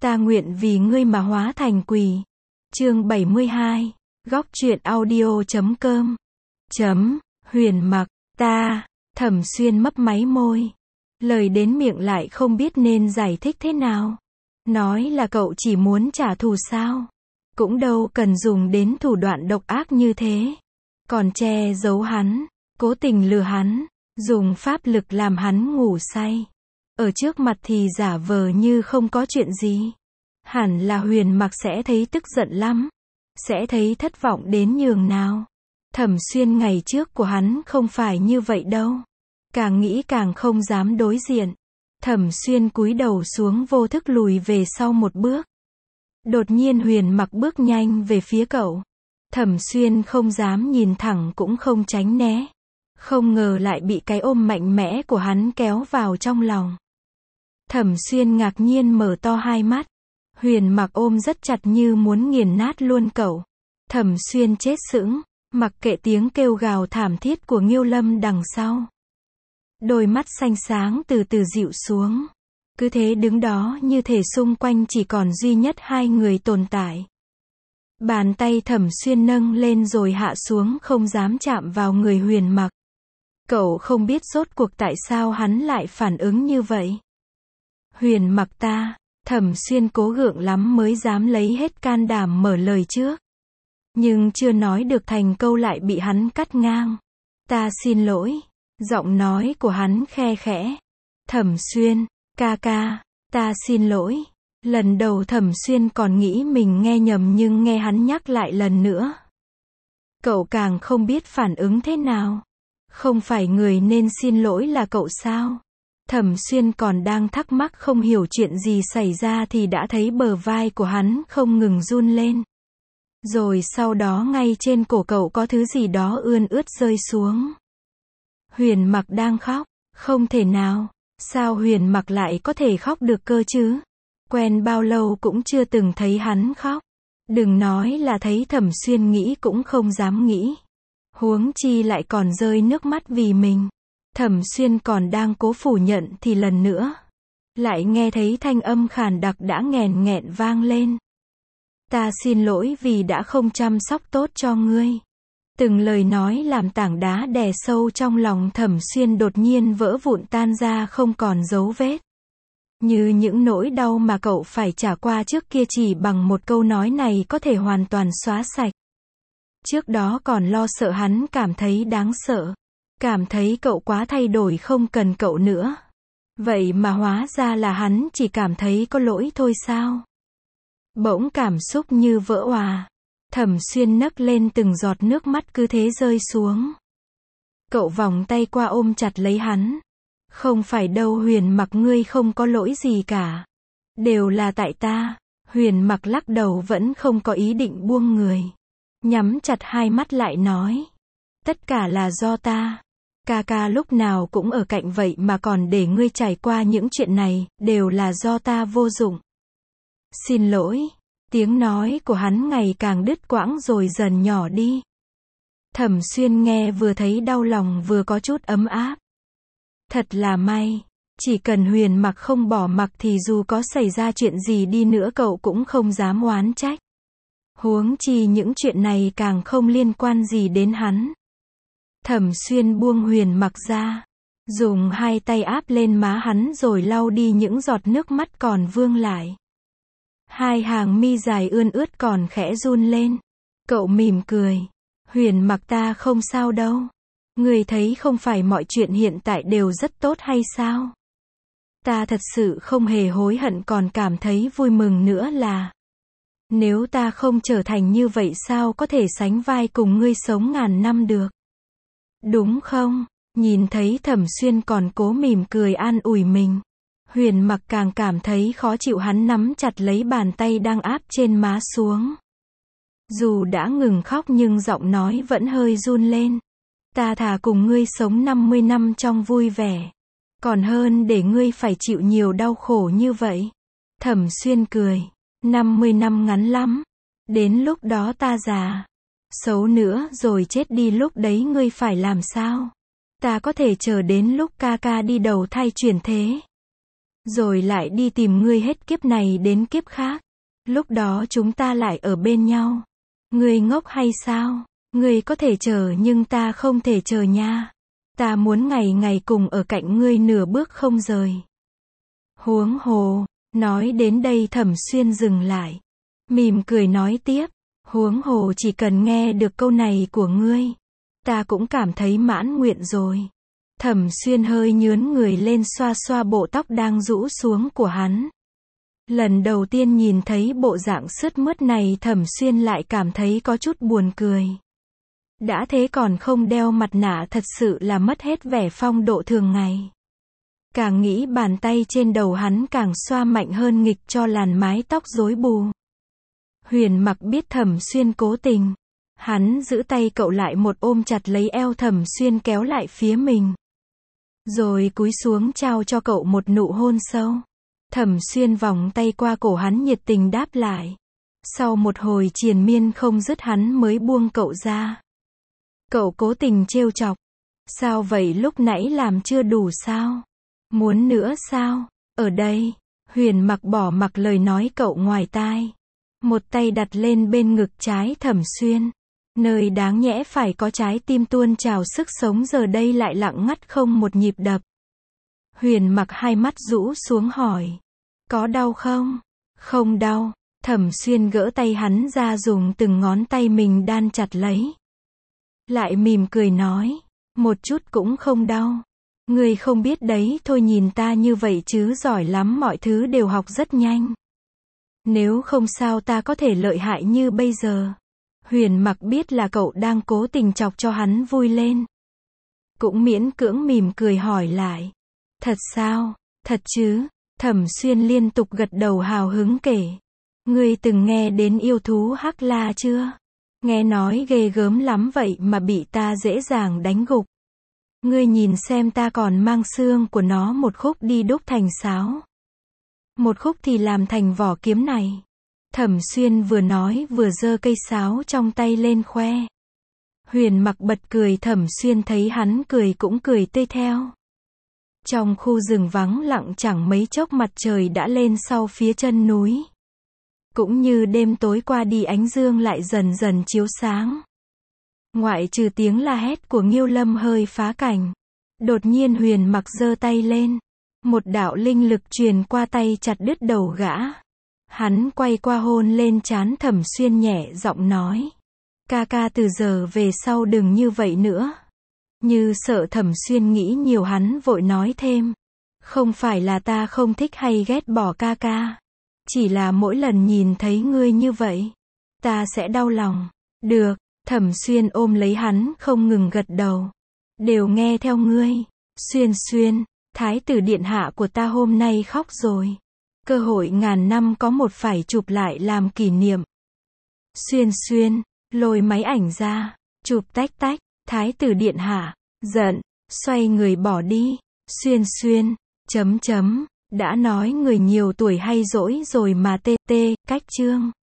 Ta nguyện vì ngươi mà hóa thành quỷ. Chương 72. Góc truyện audio.com. Huyền mặc, ta. Thẩm Xuyên mấp máy môi. Lời đến miệng lại không biết nên giải thích thế nào. Nói là cậu chỉ muốn trả thù sao? Cũng đâu cần dùng đến thủ đoạn độc ác như thế. Còn che giấu hắn, cố tình lừa hắn, dùng pháp lực làm hắn ngủ say. Ở trước mặt thì giả vờ như không có chuyện gì. Hẳn là Huyền mặc sẽ thấy tức giận lắm. Sẽ thấy thất vọng đến nhường nào. Thẩm Xuyên ngày trước của hắn không phải như vậy đâu. Càng nghĩ càng không dám đối diện. Thẩm Xuyên cúi đầu xuống vô thức lùi về sau một bước. Đột nhiên Huyền mặc bước nhanh về phía cậu. Thẩm Xuyên không dám nhìn thẳng cũng không tránh né. Không ngờ lại bị cái ôm mạnh mẽ của hắn kéo vào trong lòng. Thẩm Xuyên ngạc nhiên mở to hai mắt. Huyền mặc ôm rất chặt như muốn nghiền nát luôn cậu. Thẩm Xuyên chết sững, mặc kệ tiếng kêu gào thảm thiết của Nghiêu Lâm đằng sau. Đôi mắt xanh sáng từ từ dịu xuống. Cứ thế đứng đó như thể xung quanh chỉ còn duy nhất hai người tồn tại. Bàn tay Thẩm Xuyên nâng lên rồi hạ xuống không dám chạm vào người Huyền mặc. Cậu không biết rốt cuộc tại sao hắn lại phản ứng như vậy. Huyền mặc ta. Thẩm Xuyên cố gượng lắm mới dám lấy hết can đảm mở lời trước. Nhưng chưa nói được thành câu lại bị hắn cắt ngang. Ta xin lỗi. Giọng nói của hắn khe khẽ. Thẩm Xuyên, ca ca, ta xin lỗi. Lần đầu Thẩm Xuyên còn nghĩ mình nghe nhầm nhưng nghe hắn nhắc lại lần nữa. Cậu càng không biết phản ứng thế nào. Không phải người nên xin lỗi là cậu sao? Thẩm Xuyên còn đang thắc mắc không hiểu chuyện gì xảy ra thì đã thấy bờ vai của hắn không ngừng run lên. Rồi sau đó ngay trên cổ cậu có thứ gì đó ươn ướt rơi xuống. Huyền mặc đang khóc. Không thể nào. Sao Huyền mặc lại có thể khóc được cơ chứ? Quen bao lâu cũng chưa từng thấy hắn khóc. Đừng nói là thấy Thẩm Xuyên nghĩ cũng không dám nghĩ. Huống chi lại còn rơi nước mắt vì mình. Thẩm Xuyên còn đang cố phủ nhận thì lần nữa. Lại nghe thấy thanh âm khàn đặc đã nghẹn nghẹn vang lên. Ta xin lỗi vì đã không chăm sóc tốt cho ngươi. Từng lời nói làm tảng đá đè sâu trong lòng Thẩm Xuyên đột nhiên vỡ vụn tan ra không còn dấu vết. Như những nỗi đau mà cậu phải trải qua trước kia chỉ bằng một câu nói này có thể hoàn toàn xóa sạch. Trước đó còn lo sợ hắn cảm thấy đáng sợ. Cảm thấy cậu quá thay đổi không cần cậu nữa. Vậy mà hóa ra là hắn chỉ cảm thấy có lỗi thôi sao? Bỗng cảm xúc như vỡ òa. Thẩm Xuyên nấc lên từng giọt nước mắt cứ thế rơi xuống. Cậu vòng tay qua ôm chặt lấy hắn. Không phải đâu Huyền mặc ngươi không có lỗi gì cả. Đều là tại ta. Huyền mặc lắc đầu vẫn không có ý định buông người. Nhắm chặt hai mắt lại nói. Tất cả là do ta. Ca ca lúc nào cũng ở cạnh vậy mà còn để ngươi trải qua những chuyện này, đều là do ta vô dụng. Xin lỗi. Tiếng nói của hắn ngày càng đứt quãng rồi dần nhỏ đi. Thẩm Xuyên nghe vừa thấy đau lòng vừa có chút ấm áp. Thật là may. Chỉ cần Huyền mặc không bỏ mặc thì dù có xảy ra chuyện gì đi nữa cậu cũng không dám oán trách. Huống chi những chuyện này càng không liên quan gì đến hắn. Thẩm Xuyên buông Huyền mặc ra. Dùng hai tay áp lên má hắn rồi lau đi những giọt nước mắt còn vương lại. Hai hàng mi dài ươn ướt còn khẽ run lên. Cậu mỉm cười. Huyền mặc ta không sao đâu. Người thấy không phải mọi chuyện hiện tại đều rất tốt hay sao? Ta thật sự không hề hối hận còn cảm thấy vui mừng nữa là. Nếu ta không trở thành như vậy sao có thể sánh vai cùng ngươi sống ngàn năm được? Đúng không? Nhìn thấy Thẩm Xuyên còn cố mỉm cười an ủi mình. Huyền mặc càng cảm thấy khó chịu hắn nắm chặt lấy bàn tay đang áp trên má xuống. Dù đã ngừng khóc nhưng giọng nói vẫn hơi run lên. Ta thà cùng ngươi sống 50 năm trong vui vẻ. Còn hơn để ngươi phải chịu nhiều đau khổ như vậy. Thẩm Xuyên cười. 50 năm ngắn lắm. Đến lúc đó ta già. Xấu nữa rồi chết đi lúc đấy ngươi phải làm sao? Ta có thể chờ đến lúc ca ca đi đầu thai chuyển thế. rồi lại đi tìm ngươi hết kiếp này đến kiếp khác. Lúc đó chúng ta lại ở bên nhau. Ngươi ngốc hay sao? Ngươi có thể chờ nhưng ta không thể chờ nha. Ta muốn ngày ngày cùng ở cạnh ngươi nửa bước không rời. Huống hồ, nói đến đây Thẩm Xuyên dừng lại. Mỉm cười nói tiếp, huống hồ chỉ cần nghe được câu này của ngươi, ta cũng cảm thấy mãn nguyện rồi. Thẩm Xuyên hơi nhướn người lên xoa xoa bộ tóc đang rũ xuống của hắn. Lần đầu tiên nhìn thấy bộ dạng sướt mướt này Thẩm Xuyên lại cảm thấy có chút buồn cười. Đã thế còn không đeo mặt nạ thật sự là mất hết vẻ phong độ thường ngày. Càng nghĩ bàn tay trên đầu hắn càng xoa mạnh hơn nghịch cho làn mái tóc rối bù. Huyền Mặc biết Thẩm Xuyên cố tình. Hắn giữ tay cậu lại một ôm chặt lấy eo Thẩm Xuyên kéo lại phía mình. Rồi cúi xuống trao cho cậu một nụ hôn sâu. Thẩm Xuyên vòng tay qua cổ hắn nhiệt tình đáp lại. Sau một hồi triền miên không dứt hắn mới buông cậu ra. Cậu cố tình trêu chọc. Sao vậy, lúc nãy làm chưa đủ sao? Muốn nữa sao? Ở đây. Huyền Mặc bỏ mặc lời nói cậu ngoài tai. Một tay đặt lên bên ngực trái Thẩm Xuyên. Nơi đáng nhẽ phải có trái tim tuôn trào sức sống giờ đây lại lặng ngắt không một nhịp đập. Huyền Mặc hai mắt rũ xuống hỏi. Có đau không? Không đau. Thẩm Xuyên gỡ tay hắn ra dùng từng ngón tay mình đan chặt lấy. Lại mỉm cười nói. Một chút cũng không đau. Ngươi không biết đấy, thôi nhìn ta như vậy chứ giỏi lắm, mọi thứ đều học rất nhanh. Nếu không sao ta có thể lợi hại như bây giờ. Huyền Mặc biết là cậu đang cố tình chọc cho hắn vui lên. Cũng miễn cưỡng mỉm cười hỏi lại. Thật sao? Thật chứ? Thẩm Xuyên liên tục gật đầu hào hứng kể. Ngươi từng nghe đến yêu thú Hắc La chưa? Nghe nói ghê gớm lắm vậy mà bị ta dễ dàng đánh gục. Ngươi nhìn xem, ta còn mang xương của nó một khúc đi đúc thành sáo. Một khúc thì làm thành vỏ kiếm này. Thẩm Xuyên vừa nói vừa giơ cây sáo trong tay lên khoe. Huyền Mặc bật cười, Thẩm Xuyên thấy hắn cười cũng cười tươi theo. Trong khu rừng vắng lặng chẳng mấy chốc mặt trời đã lên sau phía chân núi. Cũng như đêm tối qua đi ánh dương lại dần dần chiếu sáng. Ngoại trừ tiếng la hét của Nghiêu Lâm hơi phá cảnh. Đột nhiên Huyền Mặc giơ tay lên. Một đạo linh lực truyền qua tay chặt đứt đầu gã. Hắn quay qua hôn lên trán Thẩm Xuyên nhẹ giọng nói. Ca ca từ giờ về sau đừng như vậy nữa. Như sợ Thẩm Xuyên nghĩ nhiều hắn vội nói thêm. Không phải là ta không thích hay ghét bỏ ca ca. Chỉ là mỗi lần nhìn thấy ngươi như vậy, ta sẽ đau lòng. Được, Thẩm Xuyên ôm lấy hắn không ngừng gật đầu. Đều nghe theo ngươi. Xuyên Xuyên, Thái tử điện hạ của ta hôm nay khóc rồi. Cơ hội ngàn năm có một phải chụp lại làm kỷ niệm. Xuyên Xuyên, lôi máy ảnh ra, chụp tách tách. Thái tử điện hạ, giận, xoay người bỏ đi. Xuyên Xuyên, đã nói người nhiều tuổi hay dỗi rồi mà tê, cách chương.